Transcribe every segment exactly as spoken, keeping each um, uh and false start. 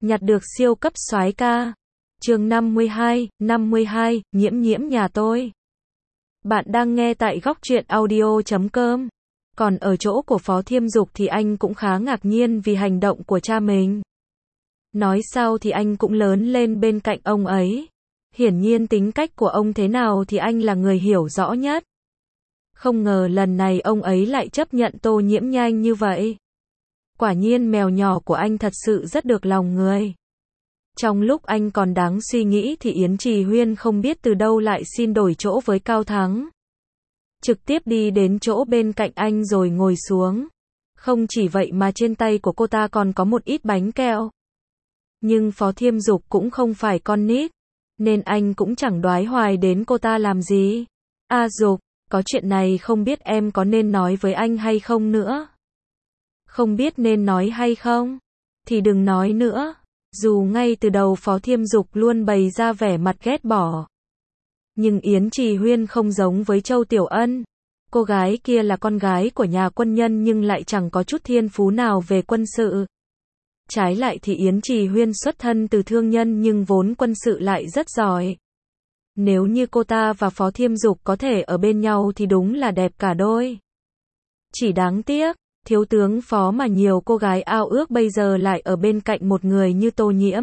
nhặt được siêu cấp soái ca. Chương năm mươi hai, năm mươi hai, nhiễm nhiễm nhà tôi. Bạn đang nghe tại góc truyện audio chấm com. Còn ở chỗ của Phó Thiêm Dục thì anh cũng khá ngạc nhiên vì hành động của cha mình. Nói sau thì anh cũng lớn lên bên cạnh ông ấy. Hiển nhiên tính cách của ông thế nào thì anh là người hiểu rõ nhất. Không ngờ lần này ông ấy lại chấp nhận Tô Nhiễm nhanh như vậy. Quả nhiên mèo nhỏ của anh thật sự rất được lòng người. Trong lúc anh còn đáng suy nghĩ thì Yến Trì Huyên không biết từ đâu lại xin đổi chỗ với Cao Thắng. Trực tiếp đi đến chỗ bên cạnh anh rồi ngồi xuống. Không chỉ vậy mà trên tay của cô ta còn có một ít bánh kẹo. Nhưng Phó Thiêm Dục cũng không phải con nít, nên anh cũng chẳng đoái hoài đến cô ta làm gì. A Dục, có chuyện này không biết em có nên nói với anh hay không nữa. Không biết nên nói hay không? Thì đừng nói nữa. Dù ngay từ đầu Phó Thiêm Dục luôn bày ra vẻ mặt ghét bỏ. Nhưng Yến Trì Huyên không giống với Châu Tiểu Ân. Cô gái kia là con gái của nhà quân nhân nhưng lại chẳng có chút thiên phú nào về quân sự. Trái lại thì Yến Trì Huyên xuất thân từ thương nhân nhưng vốn quân sự lại rất giỏi. Nếu như cô ta và Phó Thiêm Dục có thể ở bên nhau thì đúng là đẹp cả đôi. Chỉ đáng tiếc, thiếu tướng Phó mà nhiều cô gái ao ước bây giờ lại ở bên cạnh một người như Tô Nhiễm.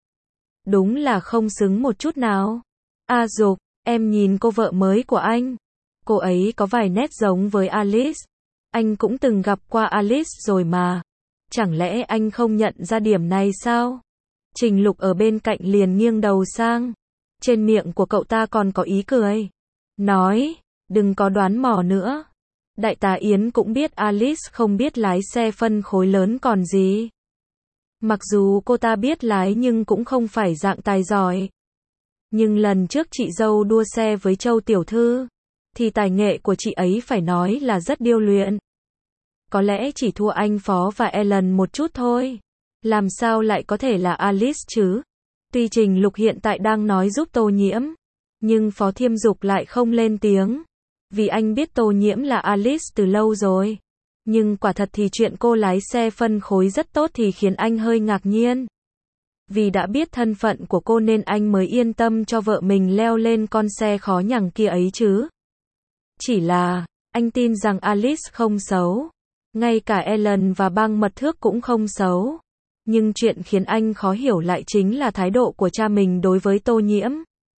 Đúng là không xứng một chút nào. A Dục, em nhìn cô vợ mới của anh. Cô ấy có vài nét giống với Alice. Anh cũng từng gặp qua Alice rồi mà. Chẳng lẽ anh không nhận ra điểm này sao? Trình Lục ở bên cạnh liền nghiêng đầu sang. Trên miệng của cậu ta còn có ý cười. Nói, đừng có đoán mò nữa. Đại tá Yến cũng biết Alice không biết lái xe phân khối lớn còn gì. Mặc dù cô ta biết lái nhưng cũng không phải dạng tài giỏi. Nhưng lần trước chị dâu đua xe với Châu Tiểu Thư, thì tài nghệ của chị ấy phải nói là rất điêu luyện. Có lẽ chỉ thua anh Phó và Ellen một chút thôi. Làm sao lại có thể là Alice chứ? Tuy Trình Lục hiện tại đang nói giúp Tô Nhiễm, nhưng Phó Thiêm Dục lại không lên tiếng. Vì anh biết Tô Nhiễm là Alice từ lâu rồi. Nhưng quả thật thì chuyện cô lái xe phân khối rất tốt thì khiến anh hơi ngạc nhiên. Vì đã biết thân phận của cô nên anh mới yên tâm cho vợ mình leo lên con xe khó nhằn kia ấy chứ. Chỉ là, anh tin rằng Alice không xấu. Ngay cả Ellen và băng mật thước cũng không xấu. Nhưng chuyện khiến anh khó hiểu lại chính là thái độ của cha mình đối với Tô Nhiễm.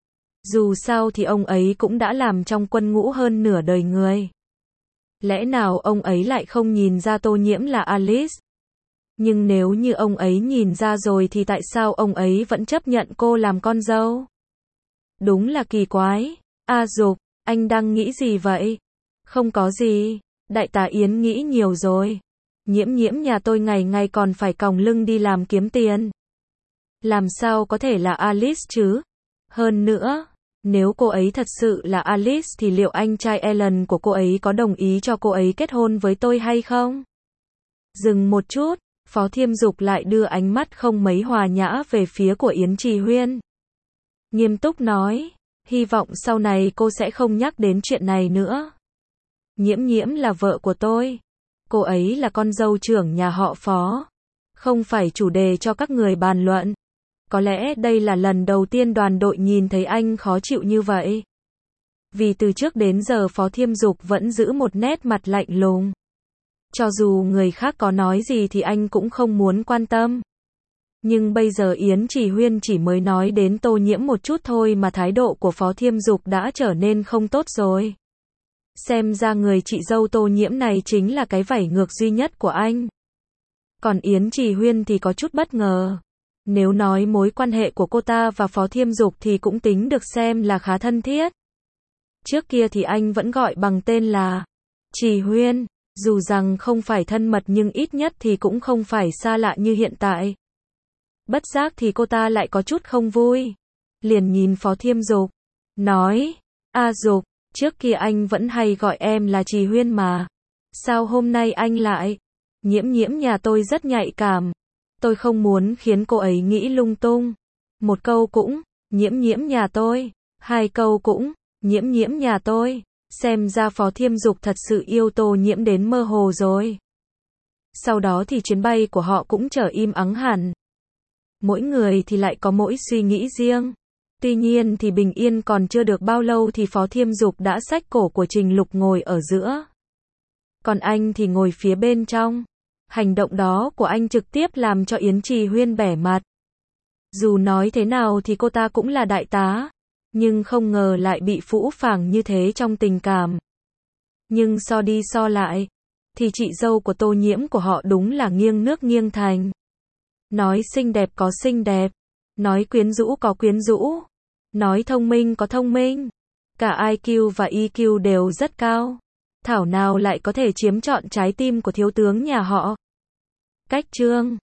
Dù sao thì ông ấy cũng đã làm trong quân ngũ hơn nửa đời người. Lẽ nào ông ấy lại không nhìn ra Tô Nhiễm là Alice? Nhưng nếu như ông ấy nhìn ra rồi thì tại sao ông ấy vẫn chấp nhận cô làm con dâu? Đúng là kỳ quái. A Dục, anh đang nghĩ gì vậy? Không có gì. Đại tá Yến nghĩ nhiều rồi. Nhiễm nhiễm nhà tôi ngày ngày còn phải còng lưng đi làm kiếm tiền. Làm sao có thể là Alice chứ? Hơn nữa, nếu cô ấy thật sự là Alice thì liệu anh trai Ellen của cô ấy có đồng ý cho cô ấy kết hôn với tôi hay không? Dừng một chút, Phó Thiêm Dục lại đưa ánh mắt không mấy hòa nhã về phía của Yến Trì Huyên. Nghiêm túc nói, hy vọng sau này cô sẽ không nhắc đến chuyện này nữa. Nhiễm nhiễm là vợ của tôi. Cô ấy là con dâu trưởng nhà họ Phó. Không phải chủ đề cho các người bàn luận. Có lẽ đây là lần đầu tiên đoàn đội nhìn thấy anh khó chịu như vậy. Vì từ trước đến giờ Phó Thiêm Dục vẫn giữ một nét mặt lạnh lùng. Cho dù người khác có nói gì thì anh cũng không muốn quan tâm. Nhưng bây giờ Yến Trì Huyên chỉ mới nói đến Tô Nhiễm một chút thôi mà thái độ của Phó Thiêm Dục đã trở nên không tốt rồi. Xem ra người chị dâu Tô Nhiễm này chính là cái vảy ngược duy nhất của anh. Còn Yến Trì Huyên thì có chút bất ngờ. Nếu nói mối quan hệ của cô ta và Phó Thiêm Dục thì cũng tính được xem là khá thân thiết. Trước kia thì anh vẫn gọi bằng tên là Trì Huyên, dù rằng không phải thân mật nhưng ít nhất thì cũng không phải xa lạ như hiện tại. Bất giác thì cô ta lại có chút không vui. Liền nhìn Phó Thiêm Dục, nói, A Dục, trước kia anh vẫn hay gọi em là Trì Huyên mà. Sao hôm nay anh lại? Nhiễm nhiễm nhà tôi rất nhạy cảm. Tôi không muốn khiến cô ấy nghĩ lung tung. Một câu cũng, nhiễm nhiễm nhà tôi. Hai câu cũng, nhiễm nhiễm nhà tôi. Xem ra Phó Thiêm Dục thật sự yêu Tô Nhiễm đến mơ hồ rồi. Sau đó thì chuyến bay của họ cũng trở im ắng hẳn. Mỗi người thì lại có mỗi suy nghĩ riêng. Tuy nhiên thì bình yên còn chưa được bao lâu thì Phó Thiêm Dục đã xách cổ của Trình Lục ngồi ở giữa. Còn anh thì ngồi phía bên trong. Hành động đó của anh trực tiếp làm cho Yến Trì Huyên bẻ mặt. Dù nói thế nào thì cô ta cũng là đại tá, nhưng không ngờ lại bị phũ phàng như thế trong tình cảm. Nhưng so đi so lại, thì chị dâu của Tô Nhiễm của họ đúng là nghiêng nước nghiêng thành. Nói xinh đẹp có xinh đẹp, nói quyến rũ có quyến rũ, nói thông minh có thông minh, cả i kiu và e kiu đều rất cao. Thảo nào lại có thể chiếm trọn trái tim của thiếu tướng nhà họ. Cách chương